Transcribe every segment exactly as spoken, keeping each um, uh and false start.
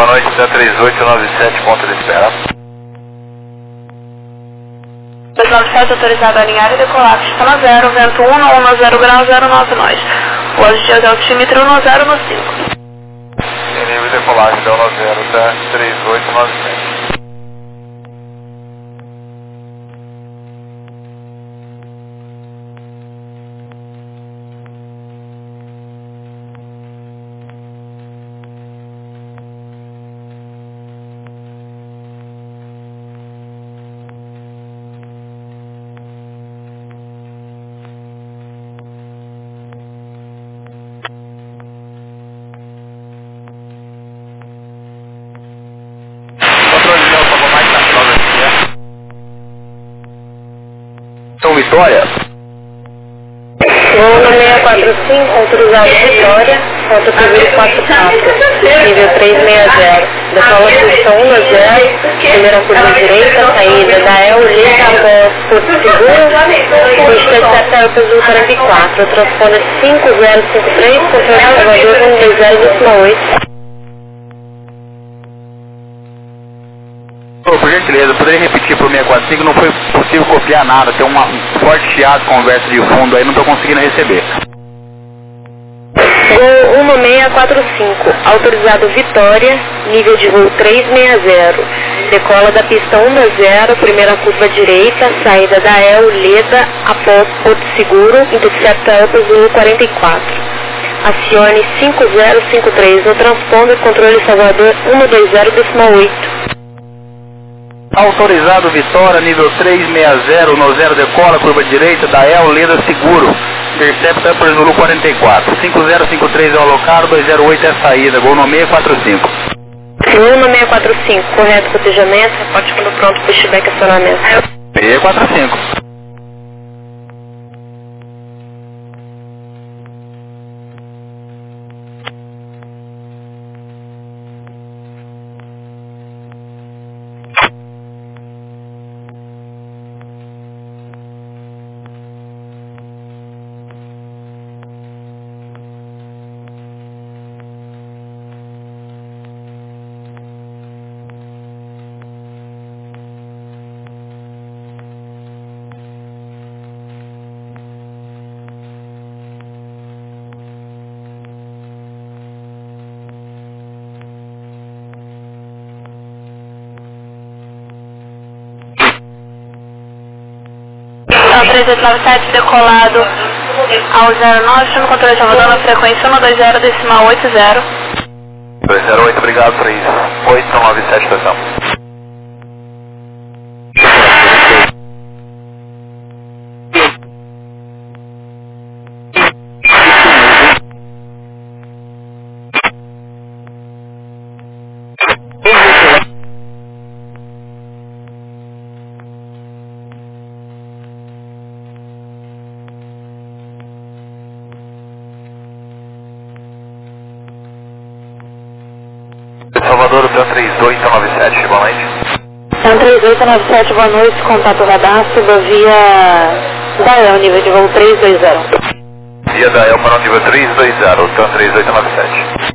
boa noite, da três oito nove sete, ponto de espera. três nove sete, autorizado a alinhar e decolar. Pista no zero, vento um, um zero grau, zero nove nós. Voz de altímetro no zero no cinco. Em nível de decolagem, então no zero, da três oito nove sete. São Vitória. Voo seis quatro cinco, autorizado Vitória, rota Cruzeiro quatro quatro, nível trezentos e sessenta. Decola pista um zero, primeira curva direita, saída da E L, Lita após Porto Seguro, pista sete Azul quarenta e quatro, transponder cinco zero cinco três, controle Salvador um dois zero oito. Por gentileza, poderia repetir por seis quatro cinco? Não foi possível copiar nada, tem uma, um forte chiado, conversa de fundo aí, não estou conseguindo receber. Voo um seis quatro cinco, autorizado Vitória, nível de voo trezentos e sessenta. Decola da pista um zero, primeira curva direita, saída da E L, Leda, após Porto Seguro, intercepta Alpha Zulu quarenta e quatro. Acione cinco zero cinco três no transponder, controle Salvador um dois zero oito. Autorizado Vitória, nível trezentos e sessenta, no zero decola, curva direita, da E L, Leda, seguro. Intercepta Upper Zulu quarenta e quatro. cinco zero cinco três é o alocado, dois zero oito é a saída, gol no seis quatro cinco. Voo no seis quatro cinco, correto cotejamento, reporte quando pronto, pushback acionamento. seis quatro cinco. três oito nove sete, decolado ao zero nove, chama o controle de Salvador na frequência um dois zero, decimal oito zero. dois zero oito, obrigado, três oito nove sete, estação. Salvador, Tan três oito nove sete, boa noite. Tan três oito nove sete, boa noite, contato radastro via da E L, nível de voo trezentos e vinte. Via da E L para o nível trezentos e vinte, Tan três oito nove sete.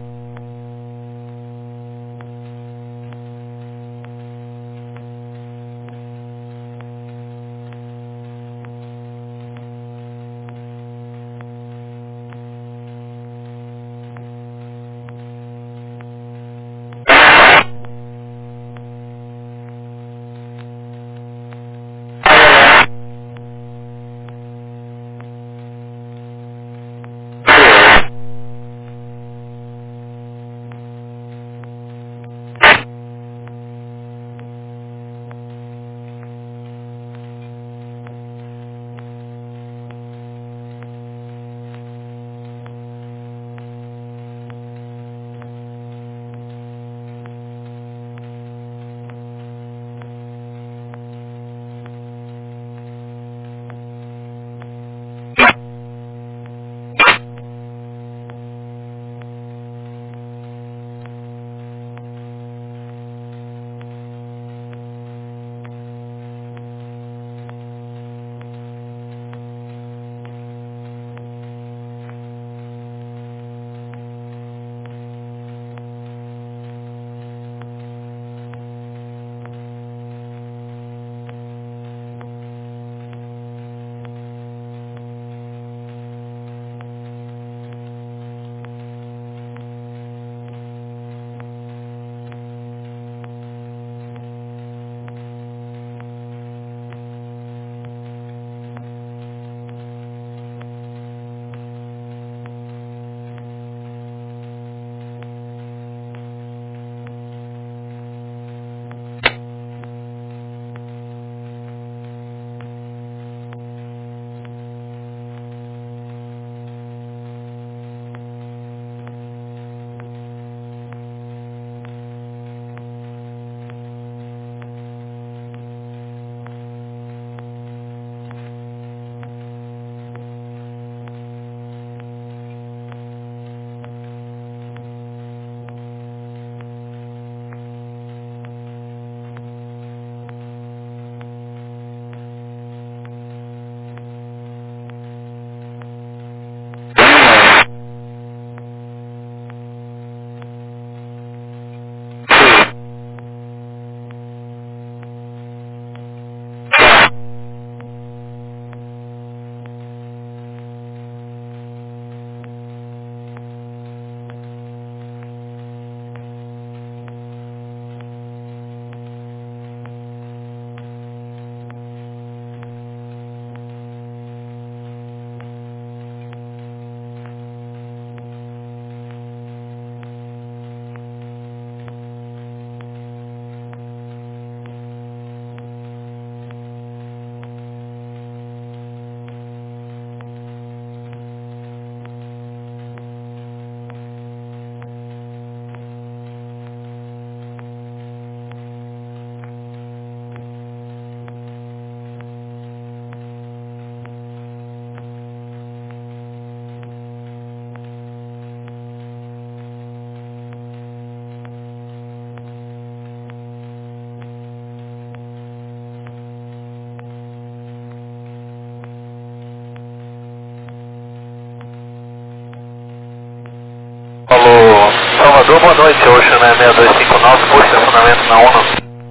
Salvador, boa noite, Ocean é seis dois cinco nove, por estacionamento na ONU.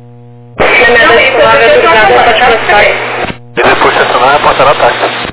Ele por estacionamento, porta da táxi.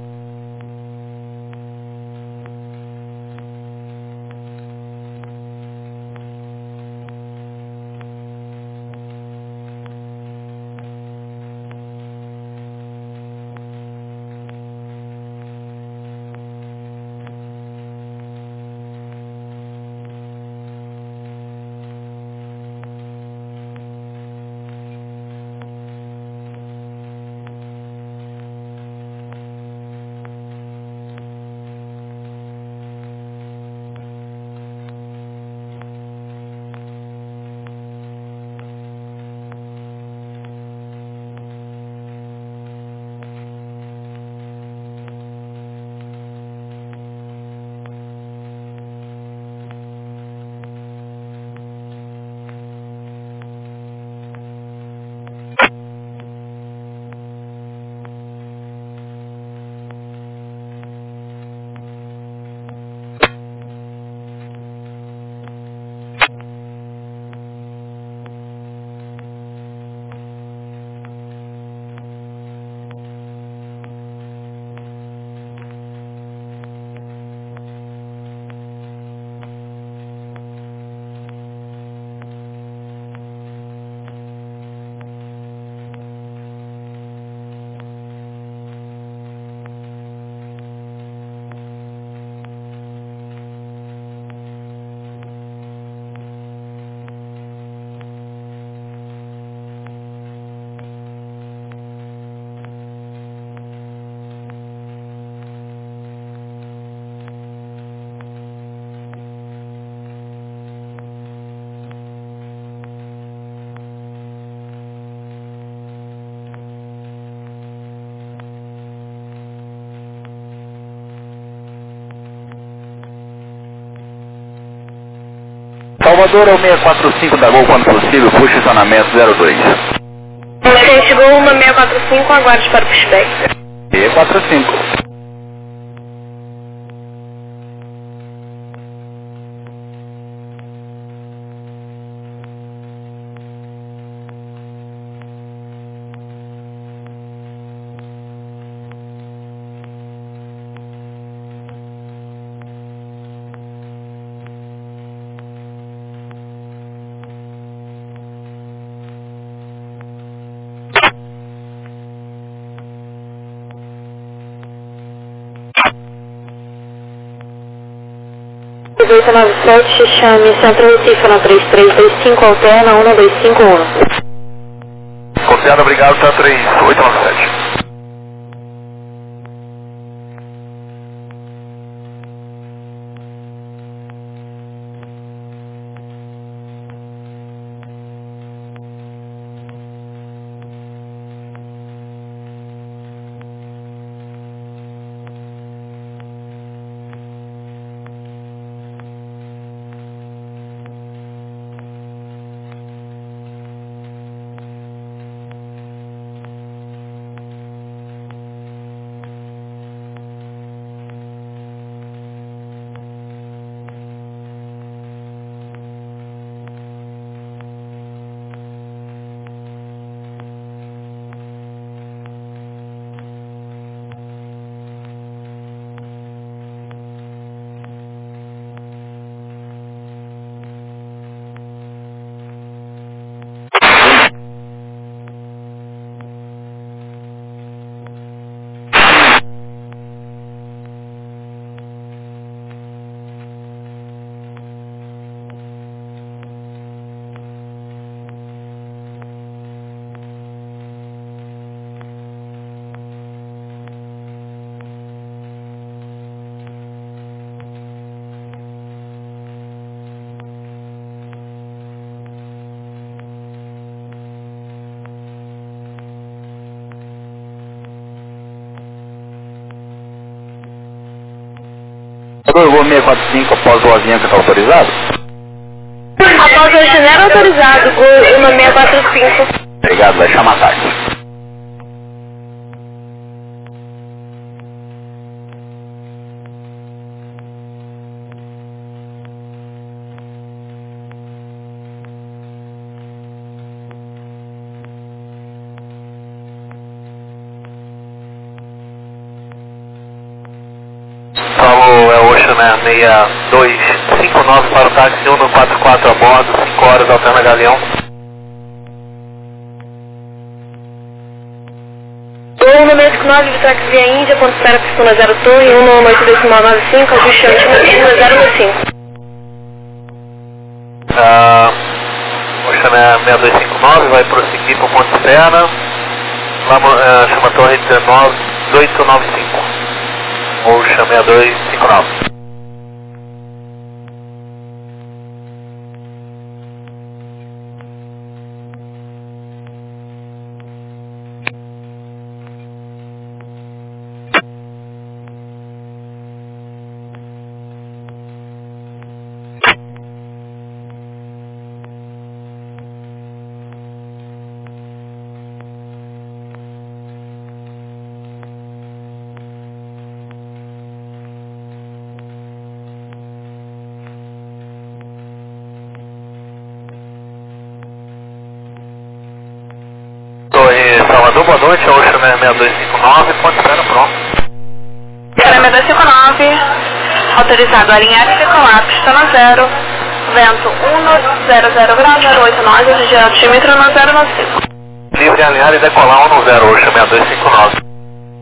Salvador é o seis quatro cinco da Gol quando possível, puxa estacionamento zero dois. Gente, Gol uma seis quatro cinco, aguarde para o pushback. seis quatro cinco. oito nove sete, chame Centro Recife na três três dois cinco, alterna um dois cinco um. Copiado, obrigado, tá três oito nove sete. Eu vou seis quatro cinco após o avião que está autorizado? Após o genero autorizado, Gol uma seis quatro cinco. Obrigado, vai chamar a táxi. Oceané seis dois cinco nove para o táxi um no quatro quatro a bordo, cinco horas, Alterna Galeão. um número cinco nove, Vitrax via Índia, ponto espera pistona zero torre, um no oito decimal nove cinco, ajuste altimetria zero um cinco. Uh, Oceané seis dois cinco nove, vai prosseguir para o ponto externa, lá uh, chama torre dezenove oito nove cinco, Ocean seis dois cinco nove. Salvador, boa noite, Oceané seis dois cinco nove, ponto espera pronto. Oceané seis dois cinco nove, autorizado a alinhar e decolar, pistona zero, vento um zero zero grau zero oito nove, região altímetro no zero nove cinco. Livre alinhar e decolar um zero, Oceané seis dois cinco nove.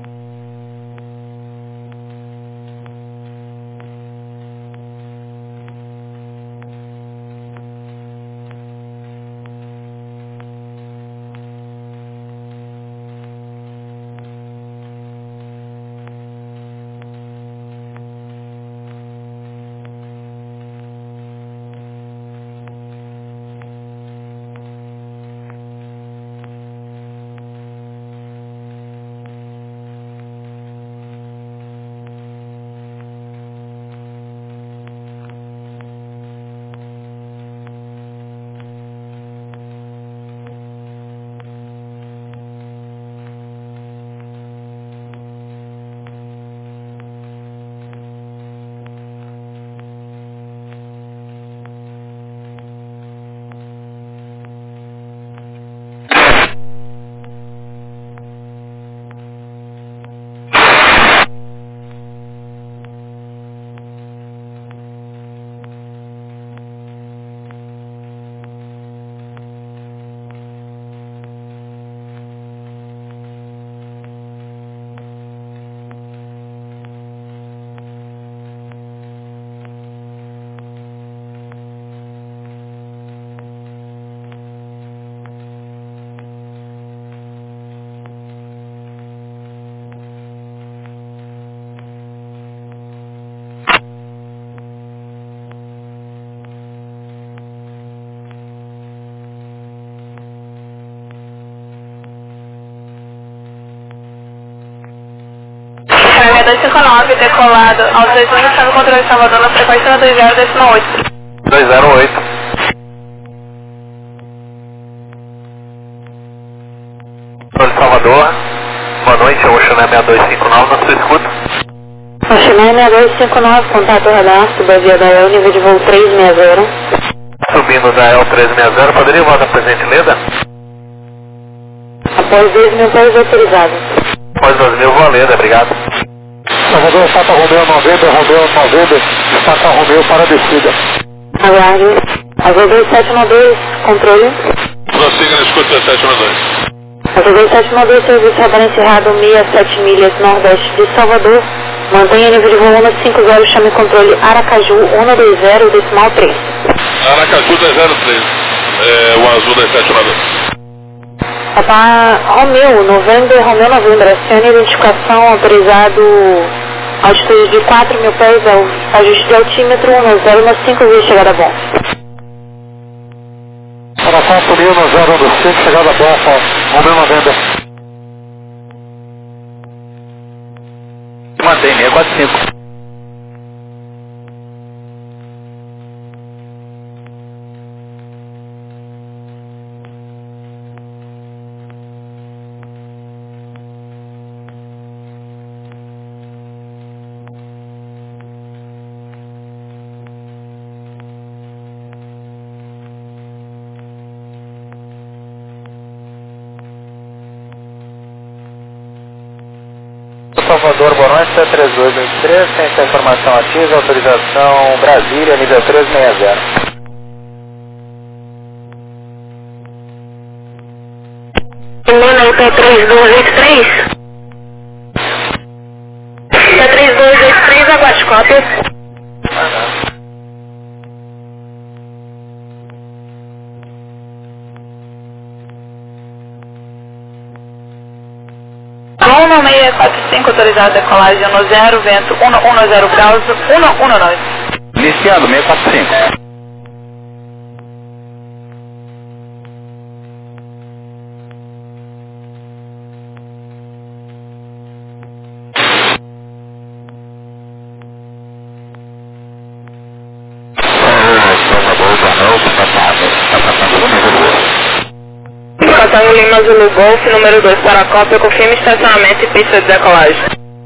seis dois cinco nove, decolado aos dois um, chave controle de Salvador na frequência dois zero decimal oito. dois zero oito. Controle de Salvador, boa noite, Oceané seis dois cinco nove, na sua escuta. Oceané seis dois cinco nove, contato radar, subavia da E L, nível de voo três seis zero. Subindo da E L três seis zero, poderia voar da presente Leda? Após dois mil pés autorizado. Após dois mil, voa Leda, obrigado. Salvador, Papa Romeu noventa, Romeu noventa, Papa Romeu para a descida. Aguarde. Azul dois sete um dois, controle. Prossiga na escuta sete um dois. Azul dois sete um dois, serviço radar encerrado, mil sete milhas nordeste de Salvador. Mantenha nível de voo um cinco zero, chame controle Aracaju um dois zero, decimal três. Aracaju dois zero três, é, o Azul dois sete um dois. Papa Romeu, November, Romeu November, acione identificação autorizado, altitude de quatro mil pés, ajuste de altímetro um zero um cinco, via chegada bom. Para quatro mil, um zero um cinco, chegada bom, Romeu November. Mantém, seis quatro cinco. Salvador, boa noite, três dois dois três, tem essa informação ativa, autorização Brasília, nível três seis zero. Lima, P três dois oito três. P três dois oito três, aguarde cópia. um seis quatro cinco, autorizado decolagem um zero, vento um um zero graus, um um nove. Iniciando, seis quatro cinco. Passando Lima Zulu Golf, número dois para a cópia, confirme estacionamento e pista de decolagem.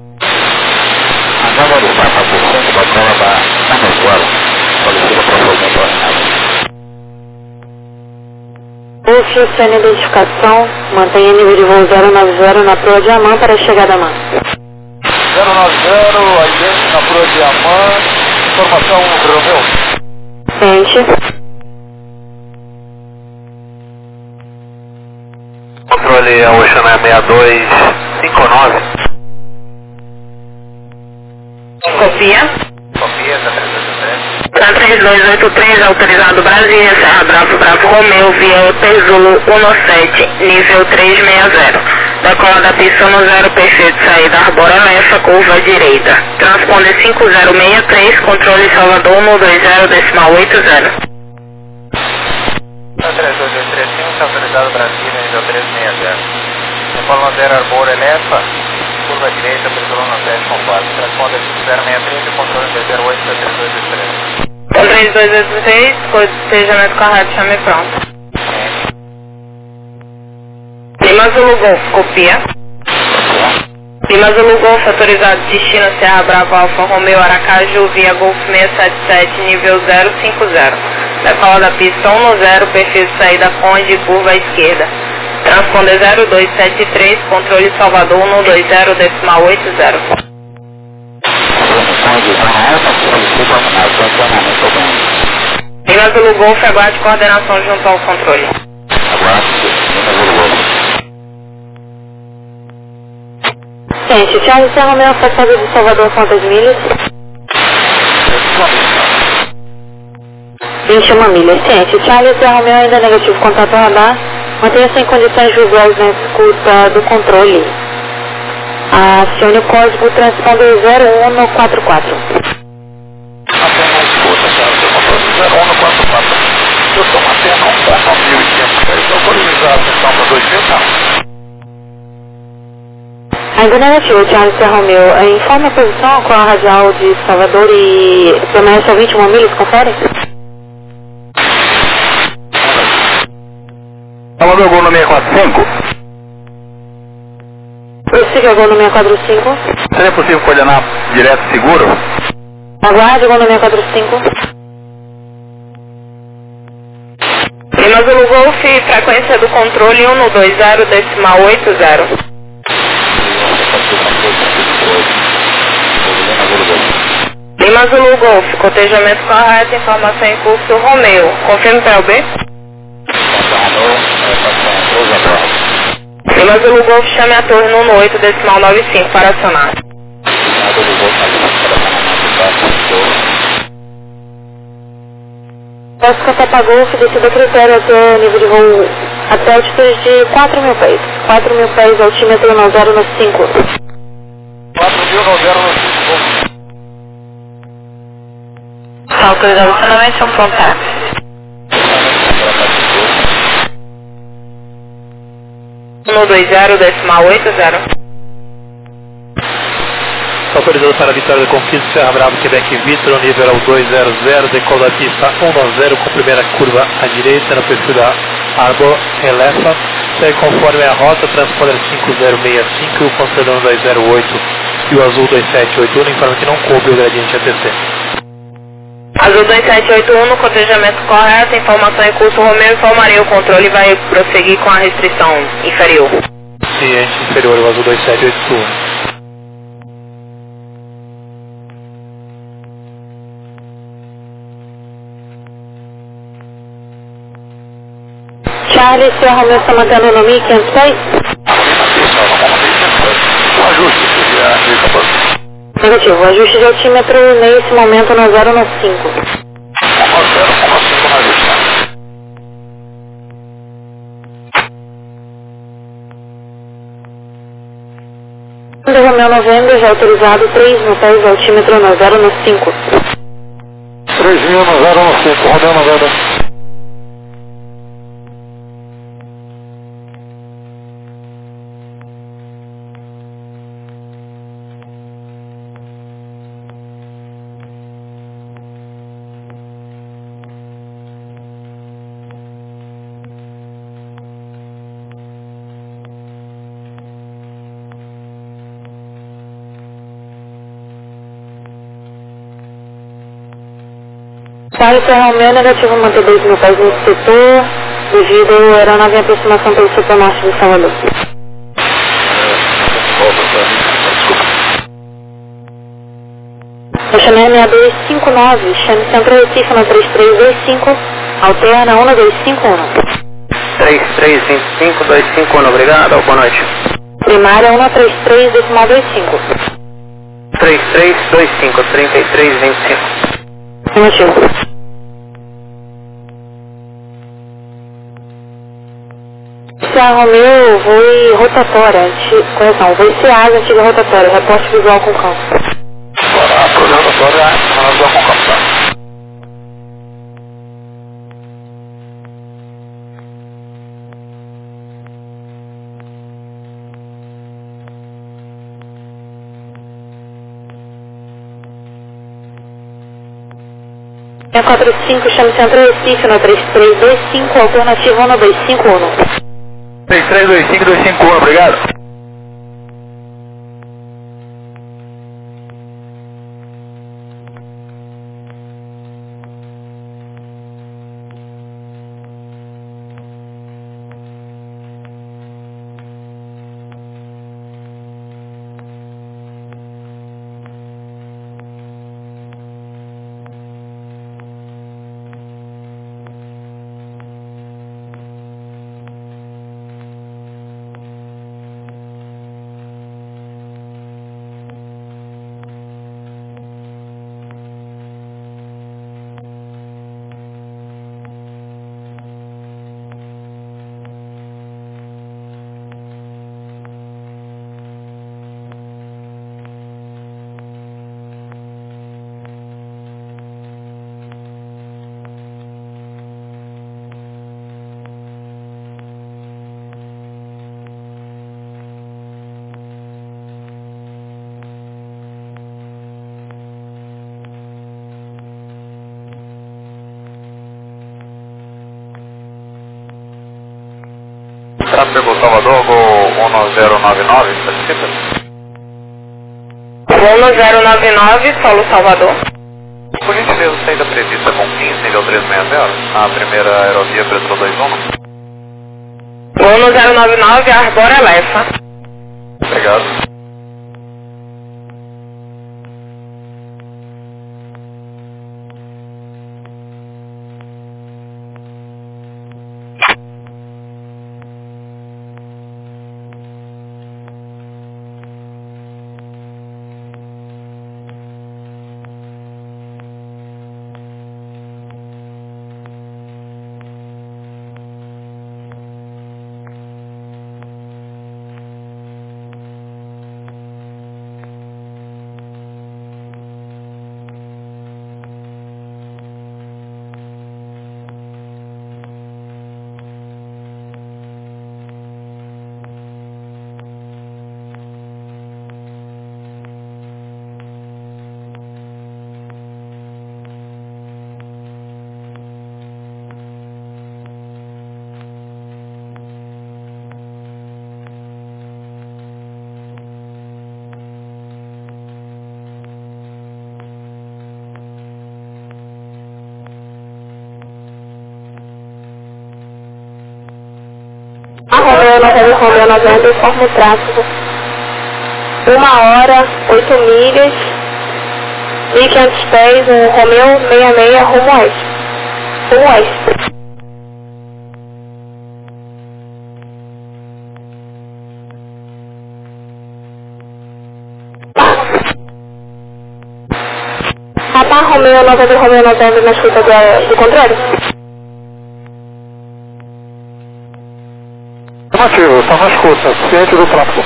Puxe sem identificação, mantenha nível de voo zero nove zero na proa Diamant para a chegada a mão. zero nove zero, agente na proa Diamant, informação Romeu. Sente. Controle Oceana seis dois cinco nove. Copia. Copia, tá três dois três. Tá três dois oito três, autorizado Brasília, Serra Bravo, Bravo Romeu, via E P Zulu um sete, nível três seis zero. Decola da pista um zero, perfeito, saída Arbora Lefa, curva direita. Transponder cinco zero seis três, controle Salvador um dois zero, decimal oito zero. três dois dois três cinco, autorizado Brasília, nível três seis zero. Informa zero Arbora Lefa, curva direita, previsão no sete com quatro. Transponder cinco zero seis três e controle dois zero oito, três dois dois três. Com três dois oito três, codejamento correto, chame pronto. Lima Zulu Golf, copia. Lima Zulu Golf, autorizado destino Serra Bravo Alfa Romeo Aracaju, via Golf seis sete sete, nível zero cinco zero. Decola da pista um zero, perfil de saída Conde, curva à esquerda. Transponder zero dois sete três, controle Salvador um dois zero, decimal oito zero. Lima Zulu Golf, aguarde coordenação junto ao controle. Gente, Charles Serra Romeo, afastado de Salvador, quantas milhas? vinte e uma milhas. Gente, Charles Serra Romeo ainda negativo, contato radar. Mantenha-se em condições visuais na escuta do controle. Acione o código transponder zero um quatro quatro. Apenas escuta, zero um quatro quatro. Eu estou mantendo um nove mil e quinhentos, autorizado, então para dois mil, não. Ainda negativo, Charles Serra Romeo. Informe a posição com a radial de Salvador e permanece a vinte e uma milhas, confere? Salvador, gol no seis quatro cinco. Prossiga, gol no seis quatro cinco. Seria possível coordenar direto seguro? Aguarde, gol no seis quatro cinco. Lima Zulu Golf, frequência do controle um dois zero, decimal oito zero. Lima Zulu Golf, cotejamento correto, informação em curso Romeu. Confirme P L B. Lima Zulu Golf, chame a torre no oito, decimal nove cinco para acionar. Oscar Papa Golf, descida critério até nível de voo, até altitude de quatro mil pés. quatro mil pés, altímetro no zero no cinco. quatro mil no zero no cinco. Autorizado finalmente um ponto táxi. um dois zero, decimal oito zero. Autorizado para a Vitória da Conquista, Serra Bravo, Quebec Vitor, nível dois zero zero, decola da pista um nove zero com primeira curva à direita no perfil da Arbor Elefa, segue conforme a rota, transponder cinco zero seis cinco, o considerando dois zero oito e o azul dois sete oito um, informa que não coube o gradiente A T C. Azul dois sete oito um, no cotejamento correto, informação em curso Romeu, informaria o controle e vai prosseguir com a restrição inferior. Ciente inferior, o azul dois sete oito um. Charlie, Sierra Romeo está mantendo no mil e quinhentos pés? O ajuste seria mil e quatorze. Negativo, ajuste de altímetro nesse momento no zero no cinco. um zero cinco no ajuste. Romeo November, já autorizado três mil pés, altímetro no zero no cinco. três mil no zero no cinco, Romeo November. Charlie, Sierra Romeo, negativo, manter dois mil pés nesse setor, devido à aeronave em aproximação pelo setor norte de Salvador. Roxané seis dois cinco nove, chame Centro Recife no três três dois cinco, alterna um dois cinco um. três três dois cinco dois cinco um, obrigado, boa noite. Primária um três três decimal dois cinco. três três dois cinco, trinta e três vinte e cinco. Negativo. Sierra Romeo, voe rotatória, anti... correção, voe C A S, antiga rotatória, reporte visual com campo. Agora, a programatória é visual com campo, tá? seis quatro cinco, chame Centro Recife no três três dois cinco, alternativa um dois cinco um. três três dois cinco dois cinco um, obrigado. Tráfego Salvador, Gol um zero nove nove, satisfeita? um zero nove nove, solo Salvador. Por gentileza, saída prevista com quinze, nível três seis zero, a primeira aerovia Preto dois um. um zero nove nove, Arbora Lefa. Obrigado. Romeo November, Romeo November, informa o tráfego. Uma hora, oito milhas, mil e quinhentos pés, um Romeo sessenta e seis, rumo oeste. Rumo oeste. Romeo noventa, Romeo noventa na escuta do, do contrário. Afirmativo, está na escuta, ciente do tráfego.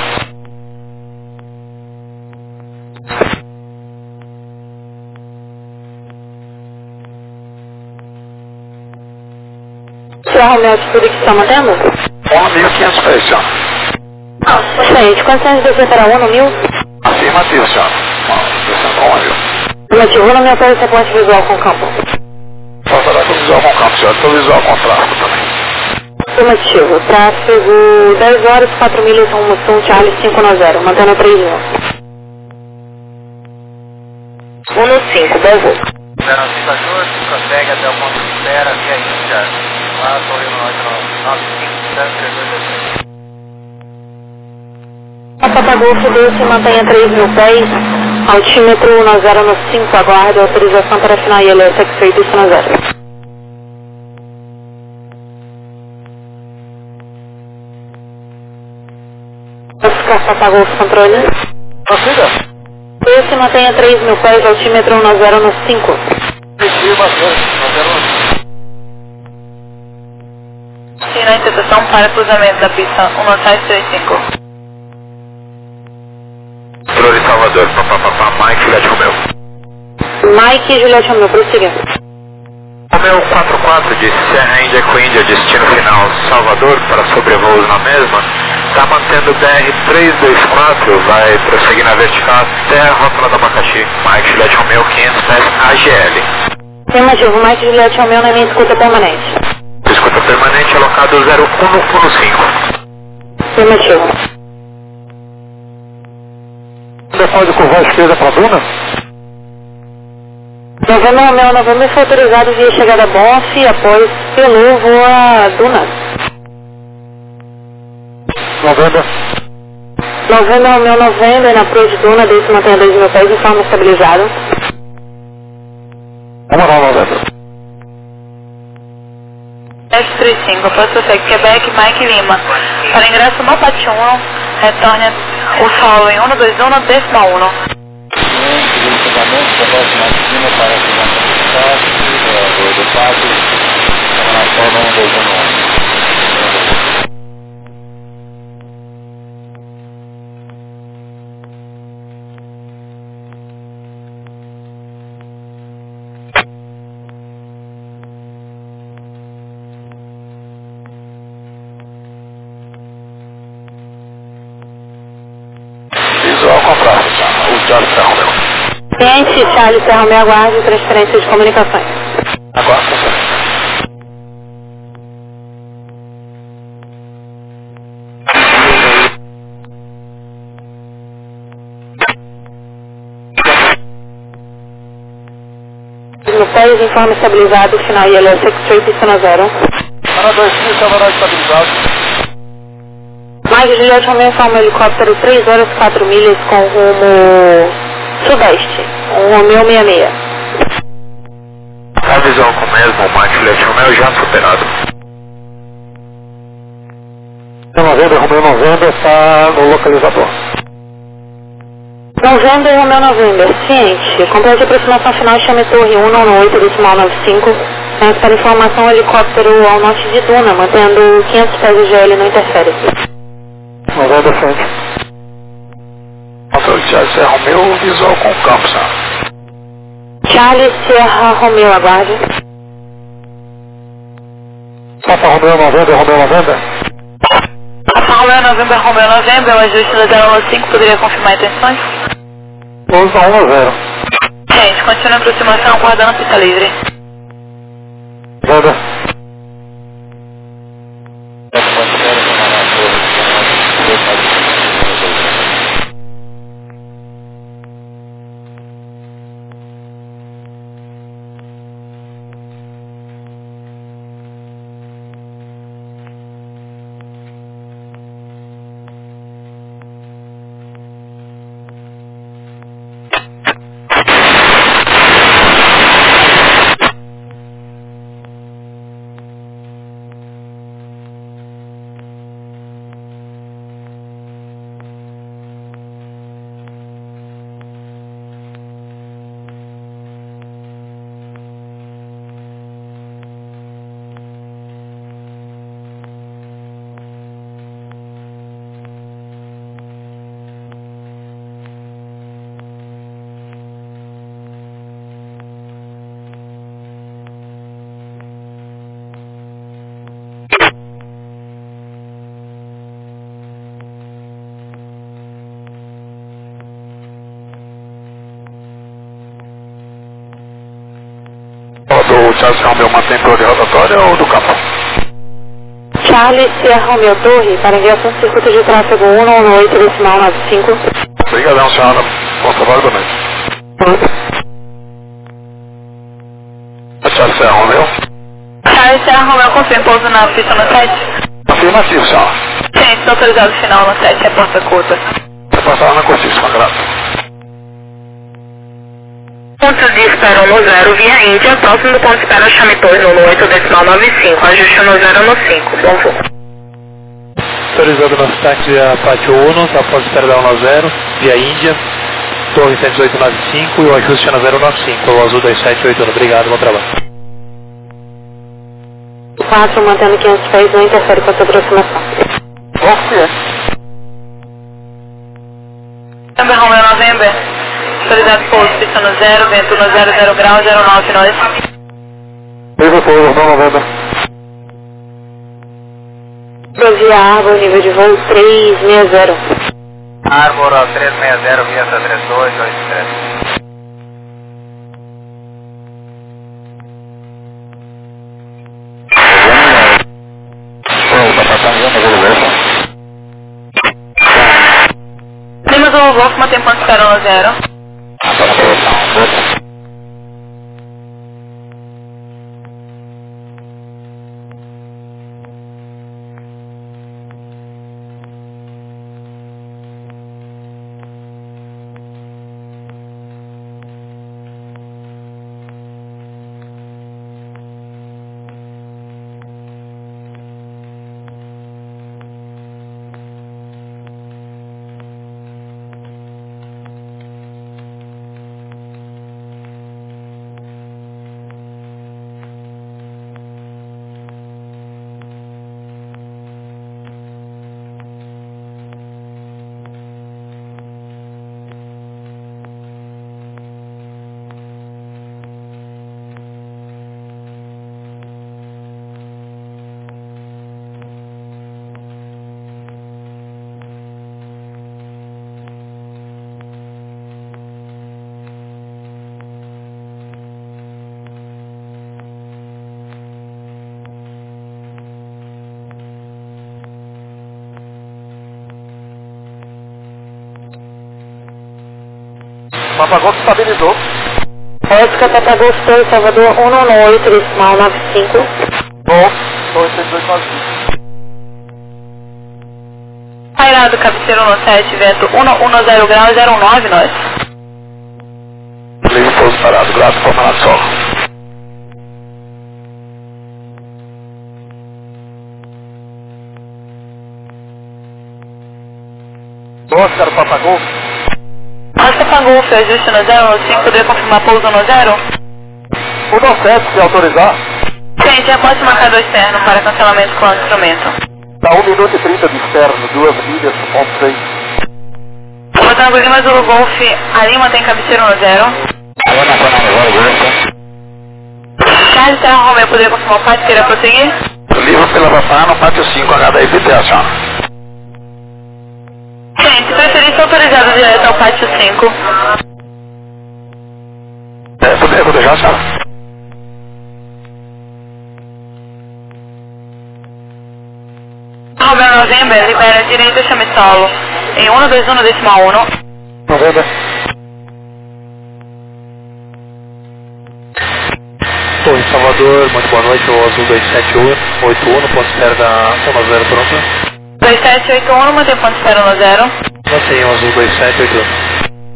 Senhor Romeo, atitude que está mantendo? um mil quinhentos pés, senhor. Ah, excelente. Condições de descer para um no mil? Afirmativo, senhor. Descendo para um mil. Afirmativo, no meu pé, sequência visual com campo. Passará com visual com campo, senhor. Estou visual com tráfego também. Afirmativo, tráfego dez horas, quatro milhas, rumo sul, Charlie cinco nove zero, mantendo três mil. um no cinco, bom voo. zero cinco ajuste, prossegue até o ponto de espera via Índia. Lá, Torre nove cinco zero três dois três. A Patagolfo desce e mantenha três mil pés, altímetro um zero no cinco, aguarde autorização para final I L S X-Ray um zero. Oscar Patagolfo, controle. Prossiga. Desce e mantenha três mil pés, altímetro um zero no cinco. Positiva, senhor. Sim, na interseção para cruzamento da pista um sete três cinco. Controle Salvador, papapá, Mike, Juliette Romeu. Mike e Juliette Romeu, prossiga. Romeu quatro quatro de Serra Índia com Índia, destino final Salvador, para sobrevoos na mesma. Está mantendo B R trezentos e vinte e quatro, vai prosseguir na vertical até a rótula do Abacaxi. Mike, Juliette Romeu, quinhentos pés, A G L. Afirmativo, Mike e Juliette Romeu na minha escuta permanente. Escuta permanente, alocado zero um um cinco. Afirmativo. Você pode curvar a esquerda para a Duna? Novembro Romeu, Novembro foi autorizado via chegada Bonf após pelo voo a Duna. Novembro. Novembro Romeu, Novembro na proa de Duna, desde mantenha dois mil pés em forma estabilizada. Vamos lá, Novembro. sete três cinco, prossegue Quebec, Mike Lima. Para ingresso no Pati um, retorne o solo em um dois um, décima um. Visual com tráfego, senhor. O Charlie Serra Romeu. Cliente, Charlie Serra Romeu, aguarde transferência de comunicações. Agora, transferência. No pés em forma estabilizada, final I L S X-Ray pista zero. Para dois mil, estava estabilizado. Mike Juliette Romeu informa helicóptero três horas quatro milhas com rumo sudeste, um Romeu sessenta e seis. A visão com o mesmo, Mike, Juliette Romeu já superado. Novembro, Romeu Novembro está no localizador. Novembro e Romeu Novembro, ciente. Complete a aproximação final, chame Torre um nove oito, decimal nove cinco. Mas para informação, helicóptero ao norte de Duna, mantendo quinhentos pés de G L, não interfere. Novembro frente. Controle de Charlie Serra Romeu, visual com campo, senhor. Charlie Serra Romeu, aguarde. Papa Romeu Novembro, Romeu Novembro. Papa Romeu Novembro, Romeu Novembro, o ajuste da zero um cinco, poderia confirmar intenções? Usa um a zero. Gente, continua a aproximação, aguardando a pista livre. Novembro. o Charles Romeo mantém torre rotatória ou do campo? Charlie Sierra Romeo Torre, para enviação de circuito de tráfego um um oito decimal nove cinco. Obrigadão, senhora. Bom trabalho, boa noite. Charles Sierra Romeo. Charlie Sierra Romeo, confirma pouso na pista no sete. Afirmativo, senhora. Sim, está autorizado final no sete, é porta curta. Vou passar lá na cortíssima, grato. Ponto de espera no zero via Índia, próximo do ponto de espera chame torre no oito decimal nove cinco, ajuste no zero no cinco, bom voo. Autorizado nosso táxi via Pátio um, está ponto de espera da um zero, via Índia, torre sete oito nove cinco e o ajuste no zero nove cinco, o azul dois sete oito um, obrigado, bom trabalho. quatro, mantendo quinhentos pés, não interfere com a sua aproximação. Ok. November Romeo November, autorizado pouso, pista no zero, vento no zero zero grau, zero nove nós. Viva por não November. Via Arbor, nível de voo três seis zero. Arbor três seis zero, via três dois oito três. Lima do Golfo, mantém ponto de espera no zero. Papagolfo estabilizou. Oscar Papagolfo Torre Salvador um um oito decimal nove cinco. Bom, torre sete dois nove cinco. Pairado, cabeceiro no sete, vento um um zero grau, zero nove nós. Livre pouso parado, grato, forma na solo. Oscar Papagolfo. Oscar Papagolfo, ajuste no zero no cinco, poderia confirmar pouso no zero? O nove sete, se autorizar. Sim, já pode marcar do externo para cancelamento com o instrumento. Dá um minuto e trinta de externo, duas milhas, ponto seis. Botando Lima Zulu Golf, ali mantém cabeceiro no zero. Charles Sierra Romeo, poderia confirmar o pátio, queira prosseguir? Livre pela Vafana, pátio cinco, H D I V T, a senhora. Sim, se preferir, sou autorizado direto ao pátio cinco. É, poder, vou deixar a senhora. Romeo November, libera direita, chame solo. Em um dois um decimal um. November. Torre Salvador, muito boa noite, o azul dois sete oito um, ponto de espera da um zero pronto. dois sete oito um, mantém ponto de espera no zero. Mantém o azul dois sete oito um.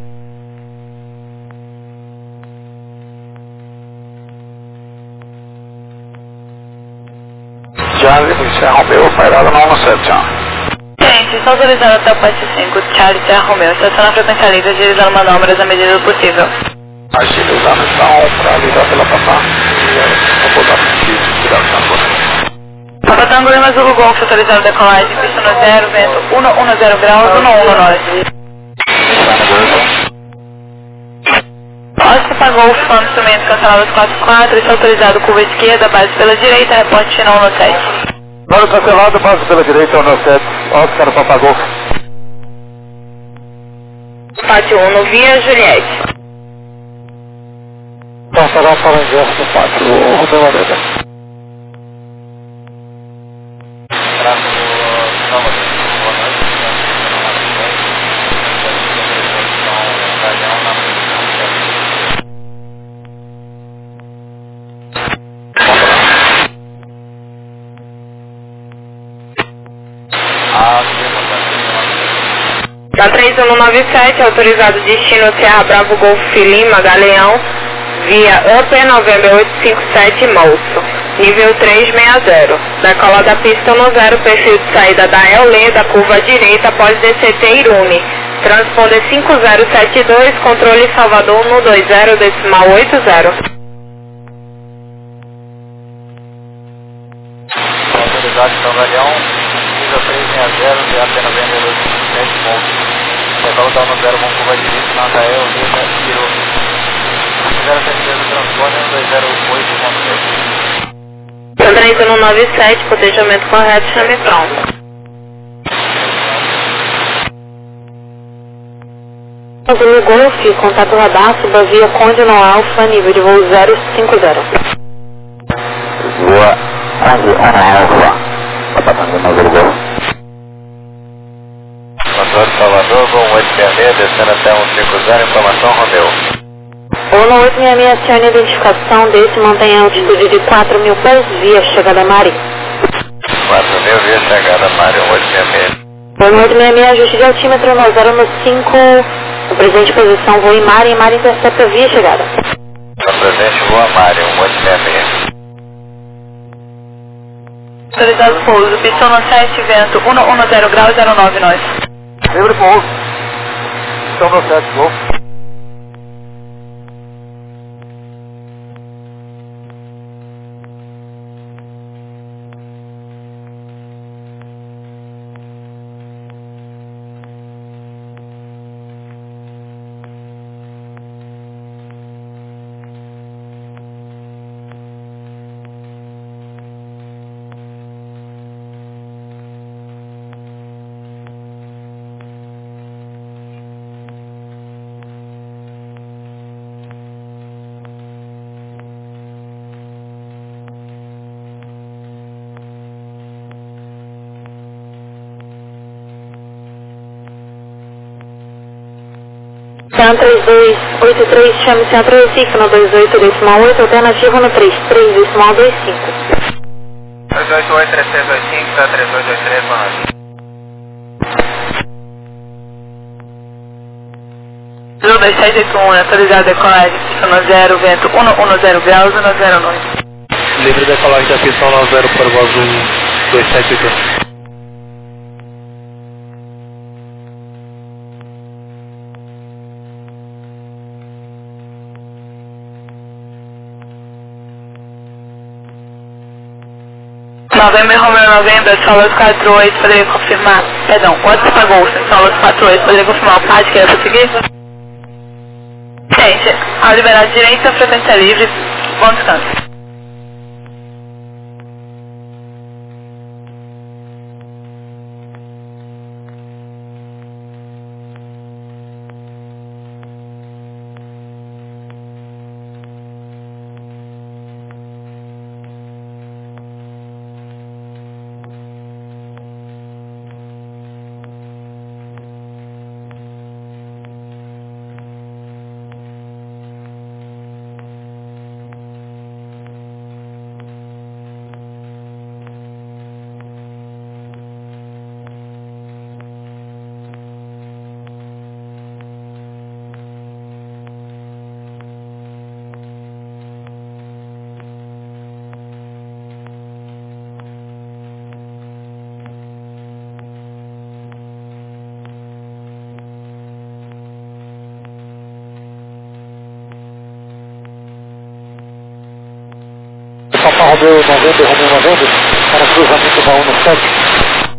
Charlie Sierra Romeo, pairada na um sete, senhora. Gente, estou autorizado até o pátio cinco, Charlie Sierra Romeo, estaciona a frequência livre, agilizando manobras à medida do possível. Agilizando então para lidar pela Papá e vou botar sentido, cuidado com a força. Papa Tango Lima Zulu Golf, autorizado decolagem, pista no zero, vento um um zero graus, um um nós. Oscar Papagolfo, plano instrumento cancelado quatro quatro, está autorizado curva esquerda, base pela direita, reporte final no sete. Plano cancelado, base pela direita, um sete, Oscar Papagolfo. Pátio um, via Juliette. Passará para o ingresso do pátio, Romeu Alegre. Da três um nove sete, autorizado destino Serra Bravo Golf Lima, Galeão, via Upper November oito cinco sete Molso, nível trezentos e sessenta. Decola da pista no zero, perfil de saída da Eulê, da curva à direita, após D C T Irune. Transponder cinco zero sete dois, controle Salvador um dois zero, decimal oito zero. Autorizado São Galeão, nível trezentos e sessenta, via Upper November oito cinco sete Molso. Decola da um zero, com curva à direita, na da Eulê, da Irune. zero sete dois, transponder um dois zero oito ponto seis. três um nove sete, cotejamento correto, chame pronto. Azul Golf, contato radar, suba via Conde no Alfa, nível de voo zero cinco zero. Via Conde no Alfa, contato no Azul Golf. Controle Salvador, voo oito seis seis, descendo até um cinco zero, informação Romeu. O no oito seis seis, acione a identificação desse, mantenha a altitude de quatro mil pés, via chegada Mari. quatro mil, via chegada Mari, oito seis seis. O no oito seis seis, ajuste de altímetro no zero no cinco, o presente posição voo em Mari, e Mari intercepta via chegada. No presente voa Mari, oito seis seis. Autorizado pouso, pistão no sete, vento um um zero graus, zero nove nós. Livre pouso. Estão no sete, Golf. Centro três dois oito três, chame Centro Recife no dois oito, decimal oito, alternativa no trinta e três, decimal vinte e cinco. dois oito oito, três três dois cinco, três oito oito três, boa noite. Zulu dois sete oito um, autorizado decolagem, pistão no zero, vento um um zero graus, um zero nove. Livre decolagem da pistão no zero para o azul dois sete oito um. Novembro, Romeo Novembro, Solos quatro oito, poderia confirmar, perdão, quatro para Golf, Solos quatro oito, poderia confirmar o pad que era para seguir? Gente, ao liberar direita, frequência livre, bom descanso. Papa Romeu noventa, Romeu noventa, para cruzamento da um no sete.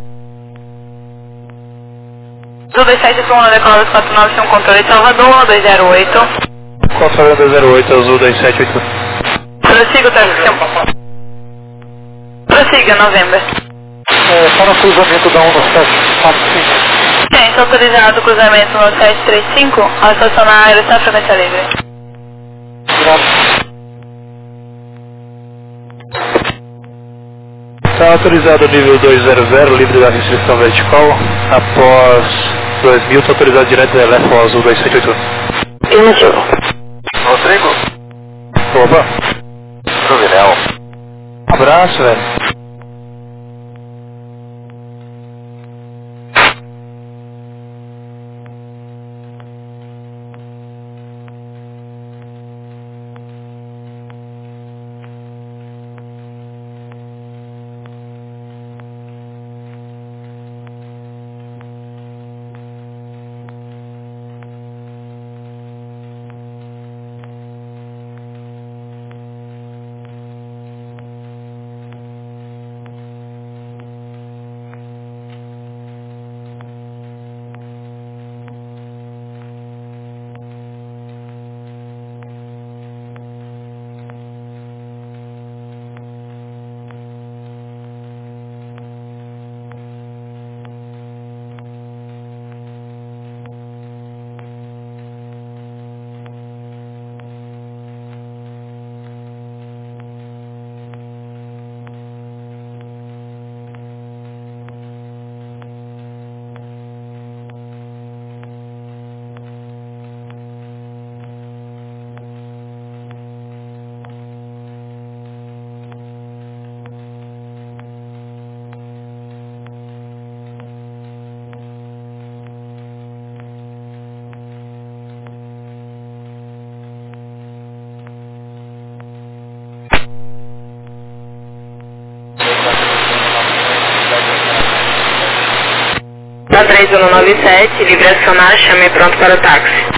Zulu dois sete oito um, decola quatro nove um, controle Salvador, dois zero oito. Controle dois zero oito, azul dois sete oito um. Prossiga o tráfego. Prossiga, Novembro. É, para o cruzamento da um no sete, quatro cinco. Gente, autorizado o cruzamento no sete três cinco, ao estacionar a aerostação frequência livre. Obrigado. Está autorizado nível duzentos, livre da restrição vertical. Após dois mil, está autorizado direto da L F O Azul dois sete oito um. Afirmativo. Rodrigo? Opa, Juvinel. um abraço, velho. Da três um nove sete, livre acionar, chame pronto para o táxi.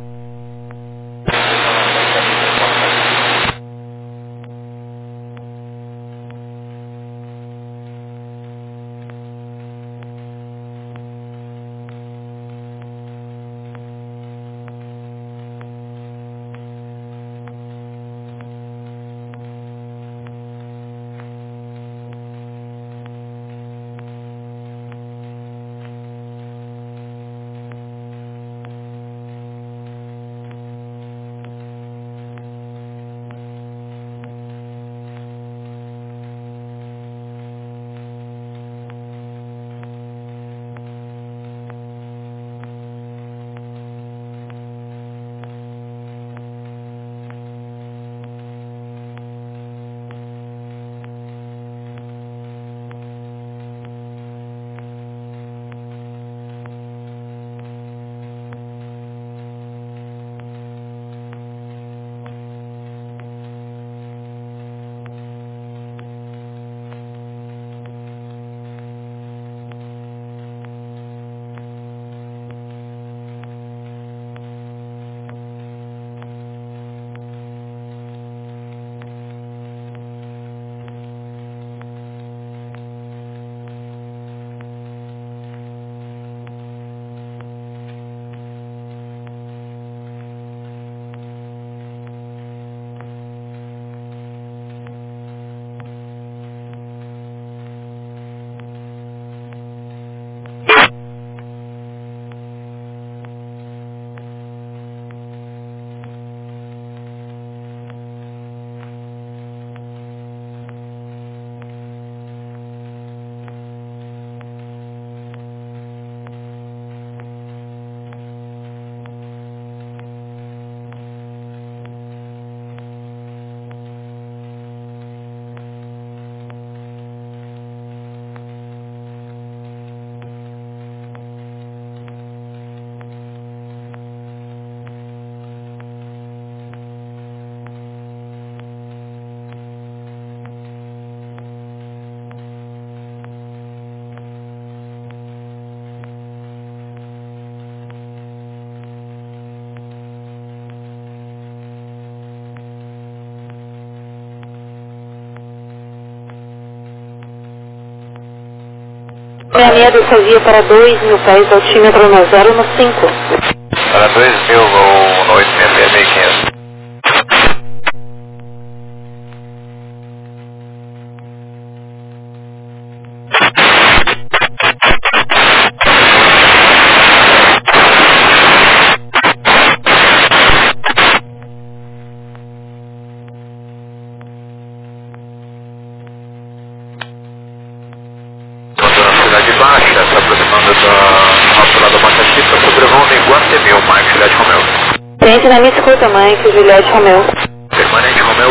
Minha média fazia para dois mil pés, altímetro no zero no cinco. Para dois mil, vou no oito seis seis, meio quinhentos. pista sobrevoando Iguatemi, Mike, Juliette Romeo. Gente, na minha escuta, Mike, Juliette Romeo. Permanente Romeo.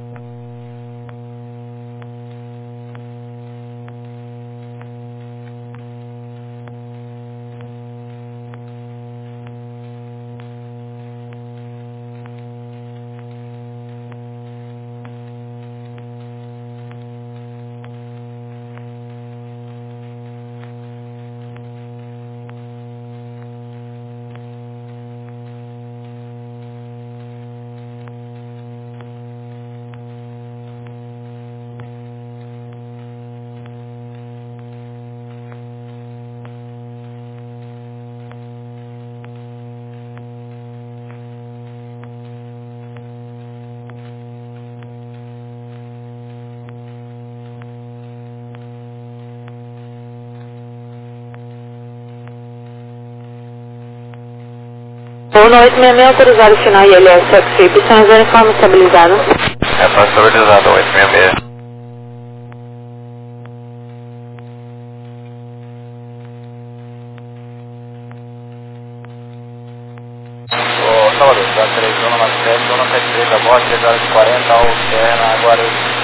O noite seis seis autorizado final I L S Taxi, pista de forma estabilizada. É para estabilizada, oito seis seis. Ô, Salvador, dá três, zona nove sete, zona sete três, a bordo, três horas e quarenta, ao terra, agora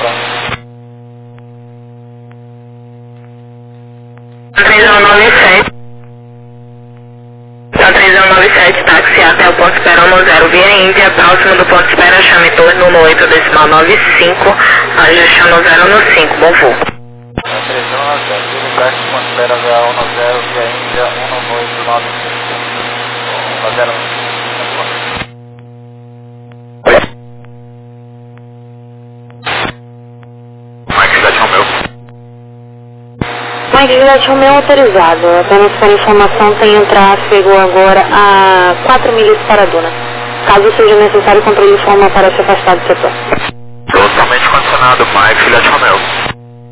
três zero nove sete. três zero nove sete, táxi até o ponto espera um zero, via Índia, próximo do ponto espera, chame torno no oito decimal nove cinco, ajuste no zero no cinco, bom voo. três zero nove sete, via táxi, ponto espera um zero, via Índia, um oito nove cinco, um zero. Mike, Juliette Romeo. Mike, Juliette Romeo autorizado. Apenas para informação, tenho tráfego agora a quatro milhas para a Duna. Caso seja necessário, controle de forma para se afastar do setor. Totalmente condicionado, Mike, Juliette Romeo.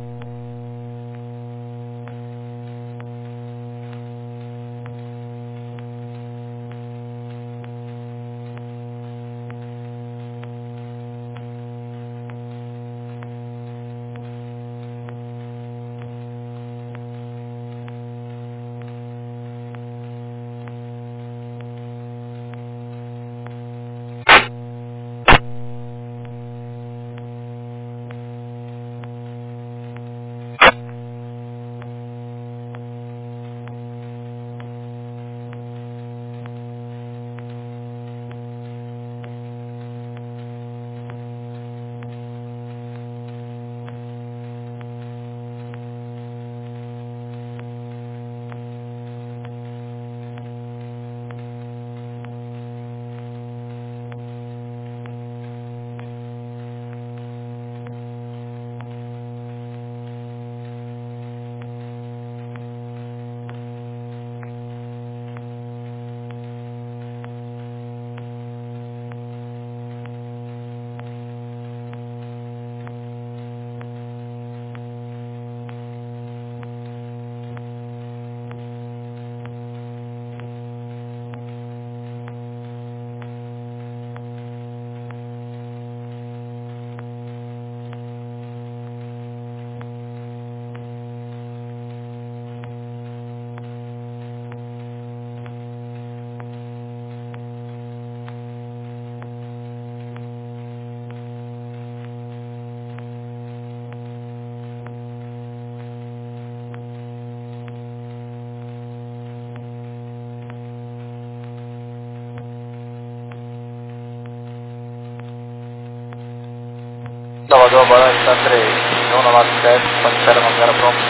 Salvador, agora está três, zona nove sete, pode espera no zero, pronto.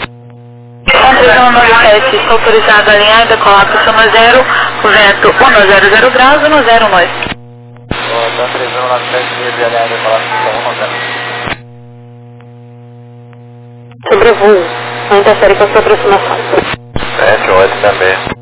três zero nove sete, autorizado alinhada, colapso no zero, vento um zero zero graus, um zero nove. Está três zero nove sete, via alinhada, colapso um zero. Sobrevoo, não interfere com a sua aproximação. sete oito também.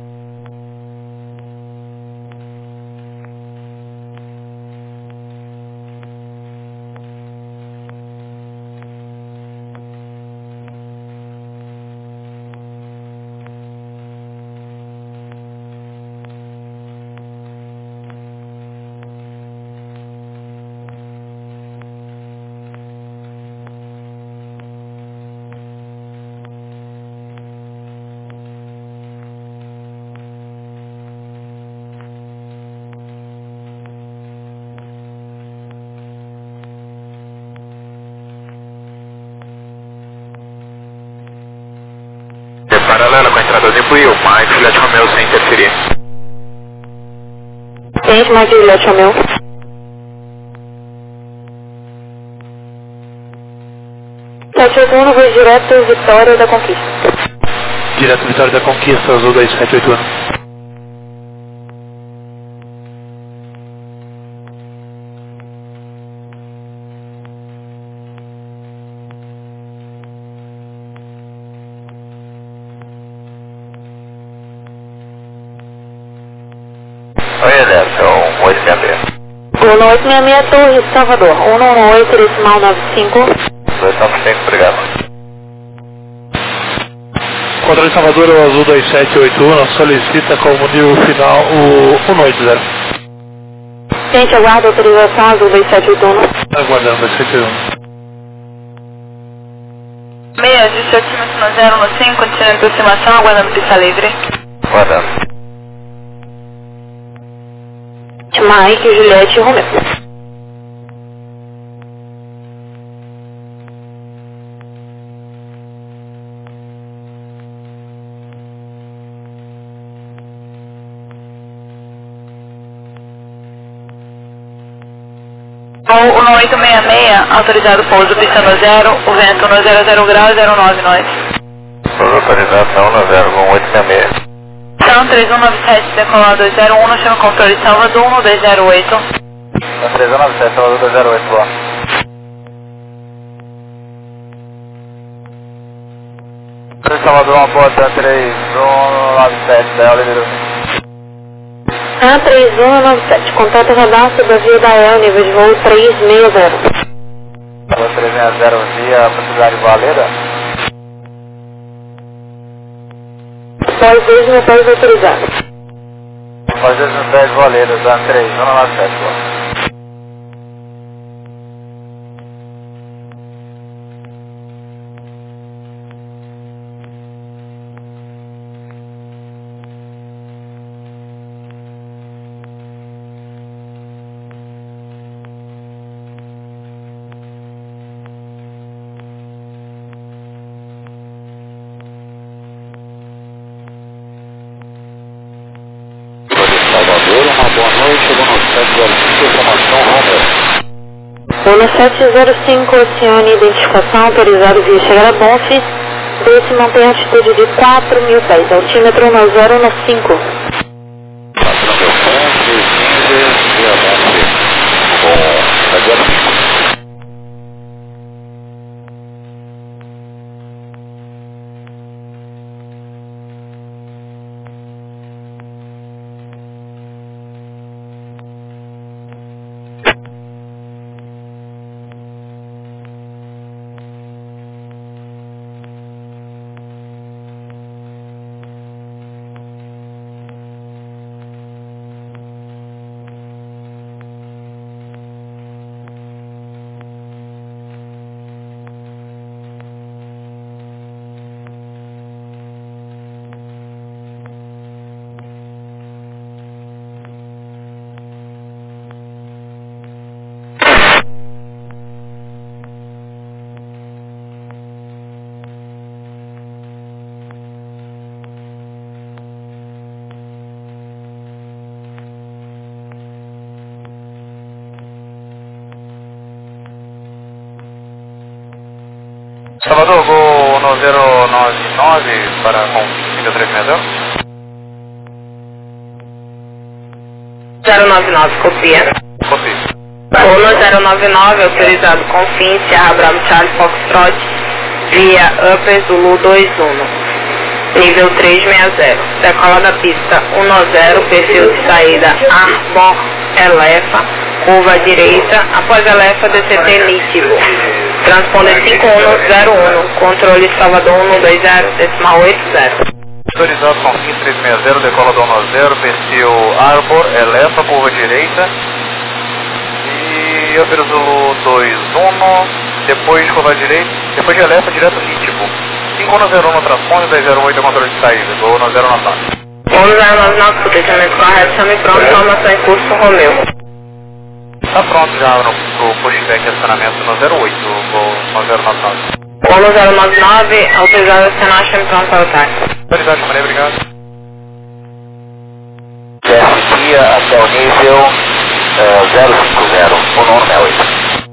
Senador Nibuí, o Mike, Juliette Romeu sem interferir. Gente, Mike, Juliette Romeu. sete oito um, voo direto Vitória da Conquista. Direto Vitória da Conquista, Azul dois sete oito um. Oi, Elerson, oito seis seis. um oito seis seis, Torre, Salvador. um um oito, decimal nove cinco. dois nove cinco, obrigado. Controle Salvador, o Azul dois sete oito um, solicita como nível final o um oito zero. Gente, aguarda autorização Azul dois sete oito um. Aguardando, dois sete oito um. seis, dezessete no zero no cinco, tirando aproximação, aguardando pista livre. Aguardando. Mike, Juliette Romeu. O um oito seis seis, autorizado pouso, pista no zero, o vento no zero zero grau, zero nove nós. Pouso autorização no zero um oito seis seis. São três um nove sete, decolar dois zero um, chama controle Salvador, um dois zero oito. três um nove sete, Salvador dois zero oito, boa. Salvador, uma boa, três um nove sete, da Oliveira. A três um nove sete, contato cadastro da via da E L, nível de voo três seis zero. três seis zero, via possibilidade de Valera. Pós dois mil pés autorizado. Pós dois mil pés Valera, da três um nove sete, boa. Uno sete zero cinco, Oceane, identificação, autorizado via chegar a Bonfim, desse mantém altitude de quatro mil pés, altímetro no zero um cinco. Salvador, voo no zero nove nove para Conquista três seis zero. zero nove nove, copia. Copia. Voo no zero nove nove, autorizado Confim, Sierra Bravo Charlie Foxtrot, via Upper Zulu dois um, nível três seis zero. Decola da pista um zero, perfil de saída Arbor Elefa, curva direita, após Elefa D C T nítido. Transponder cinco um zero um, controle Salvador um dois zero, decimal oito zero. Autorizado Confim três seis zero, decola do um zero, perfil Arbor, Elefa, curva direita. E Upper Zulu dois um, depois curva direita, depois de Elefa, direto nítido. cinco um zero um no transponder, dois zero oito, controle de saída, voo no zero nove nove. um zero nove nove, protecionamento correto, chame pronto, informação em curso, Romeu. Está pronto já no pro pushback acionamento no zero oito, voo no zero nove nove. um zero nove nove, autorizado a acionar, chame pronto para o ataque. Autorizado, Chamaré, obrigado. Desce guia até o nível uh, zero cinco zero, um nove seis oito.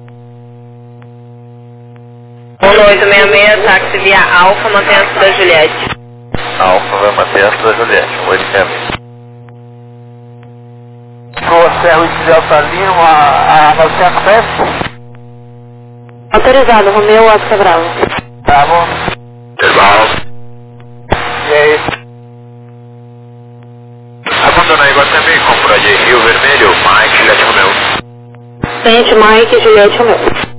um oito seis seis, táxi via Alfa, mantenha-se da Juliette. Alfa vai manter essa da Juliette, um oito seis seis. Pro Serra de Delta Lima, a novecentos F. Autorizado, Romeu, Oscar Bravo. Tá bom. Verbal. E aí? Abandona Iguatemi, compra de Rio Vermelho, Mike, Juliette Romeu. Tente, Mike, Juliette Romeu.